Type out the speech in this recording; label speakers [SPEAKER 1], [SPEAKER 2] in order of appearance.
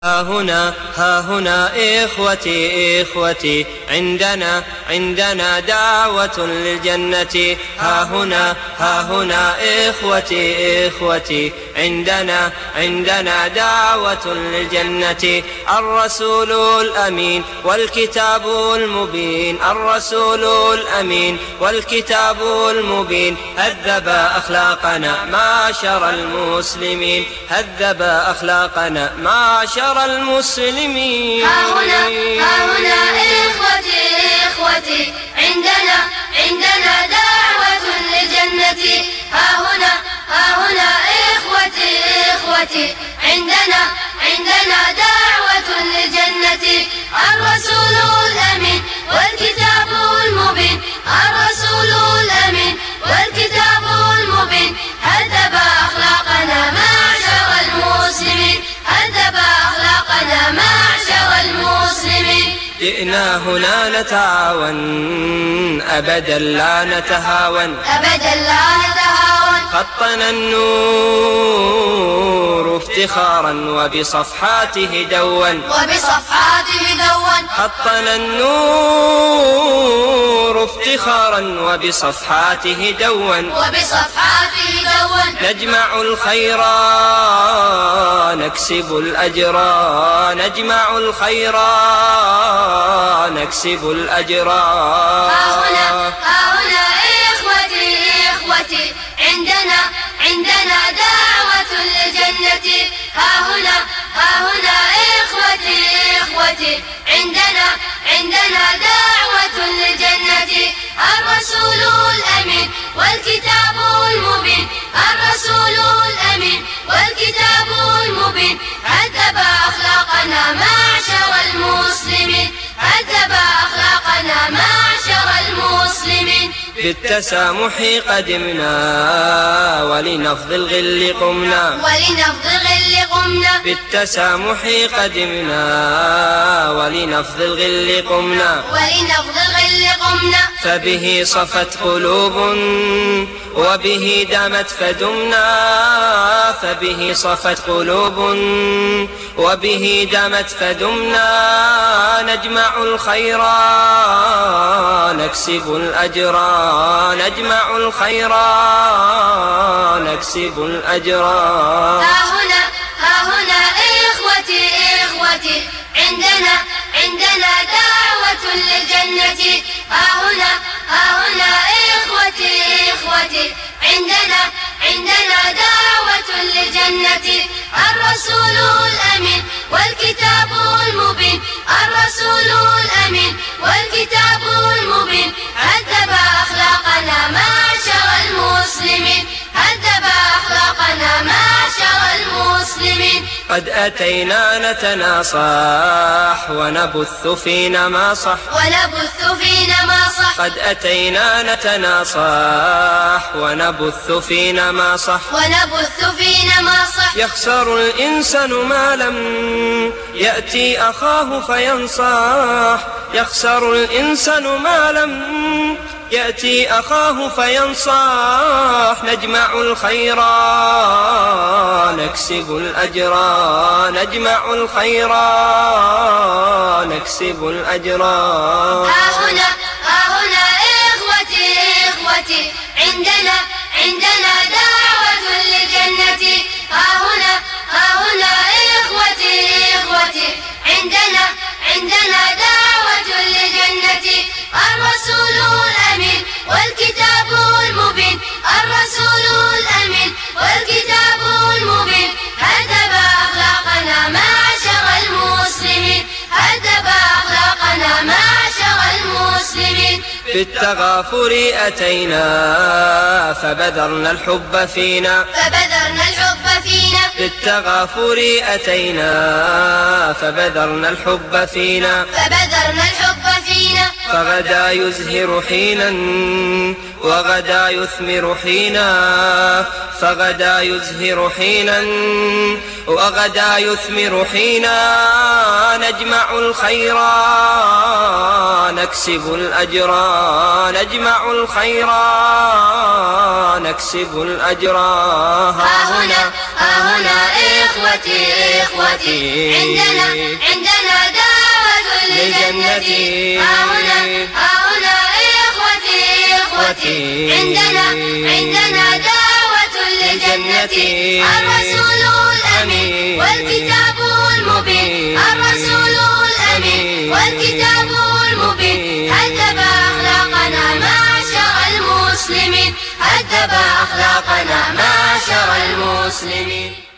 [SPEAKER 1] ها هنا إخوتي عندنا دعوة للجنة. ها هنا إخوتي عندنا دعوة للجنة. الرسول الأمين والكتاب المبين، الرسول الأمين والكتاب المبين هذب أخلاقنا معشر المسلمين، هذب أخلاقنا معشر المسلمين.
[SPEAKER 2] ها هنا إخوتي عندنا دعوة للجنة. ها هنا إخوتي عندنا دعوة للجنة. الرسول الأمين والكتاب المبين، الرسول الأمين والكتاب المبين هذب أخلاقنا معشر المسلمين، هذب أخلاقنا معشر المسلمين.
[SPEAKER 1] جئنا هنا نتعاون أبدا لا نتهاون،
[SPEAKER 2] أبدا لا نتهاون.
[SPEAKER 1] خطنا النور افتخارا وبصفحاته دون،
[SPEAKER 2] وبصفحاته دون.
[SPEAKER 1] خطنا النور افتخارا وبصفحاته دون،
[SPEAKER 2] وبصفحاته دون.
[SPEAKER 1] نجمع الخير نكسب الأجر، نجمع الخير نكسب الأجر.
[SPEAKER 2] ها هنا إخوتي عندنا دعوة للجنة. ها هنا إخوتي عندنا دعوة للجنة. الرسول الأمين والكتاب المبين، الرسول الأمين والكتاب المبين هذب أخلاقنا معشر المسلمين، هذب أخلاقنا معشر المسلمين.
[SPEAKER 1] بالتسامح قدمنا ولنفض الغل قمنا،
[SPEAKER 2] ولنفض الغل قمنا.
[SPEAKER 1] بالتسامح قدمنا ولنفض الغل قمنا،
[SPEAKER 2] ولنفض الغل قمنا.
[SPEAKER 1] فبه صفت قلوب وبه دامت فدمنا، فبه صفت قلوب وبه دامت فدمنا. نجمع الخير نكسب الأجر، نجمع الخير نكسب الأجر.
[SPEAKER 2] ها هنا إخوتي عندنا دعوة للجنة. ها هنا إخوتي عندنا دعوة للجنة. الرسول الأمين والكتاب المبين، الرسول الأمين والكتاب المبين هذب أخلاقنا معشر المسلمين، هذب أخلاقنا معشر المسلمين.
[SPEAKER 1] قد أتينا نتناصح ونبث فينا ما صح،
[SPEAKER 2] ونبث فينا ما صح.
[SPEAKER 1] قد أتينا نتناصح ونبث فينا ما صح،
[SPEAKER 2] ونبث فينا ما صح.
[SPEAKER 1] يخسر الإنسان ما لم يأتي أخاه فينصح، يخسر الإنسان ما لم يأتي أخاه فينصح. نجمع الخير نكسب الأجر، نجمع الخير نكسب الأجر.
[SPEAKER 2] ها هنا إخوتي عندنا دعوة للجنة. ها هنا إخوتي عندنا دعوة للجنة. الرسول الأمين والكتاب المبين، الرسول الأمين والكتاب المبين هذب أخلاقنا معشر المسلمين، هذب أخلاقنا معشر المسلمين.
[SPEAKER 1] بالتغافر أتينا فبذرنا الحب فينا،
[SPEAKER 2] فبذرنا الحب فينا.
[SPEAKER 1] بالتغافر أتينا فبذرنا الحب فينا،
[SPEAKER 2] فبذرنا الحب فينا.
[SPEAKER 1] فغدا يزهر حينا وغدا يثمر حينا، فغدا يزهر حينا وغدا يثمر حينا، نجمع الخير نكسب الأجر، نجمع الخير نكسب الأجر.
[SPEAKER 2] ها هنا إخوتي عندنا دعوة للجنة. ها هنا إخوتي عندنا دعوة للجنة. الرسول الأمين والكتاب المبين، الرسول الأمين والكتاب المبين، هذب أخلاقنا معشر المسلمين، هذب أخلاقنا معشر المسلمين.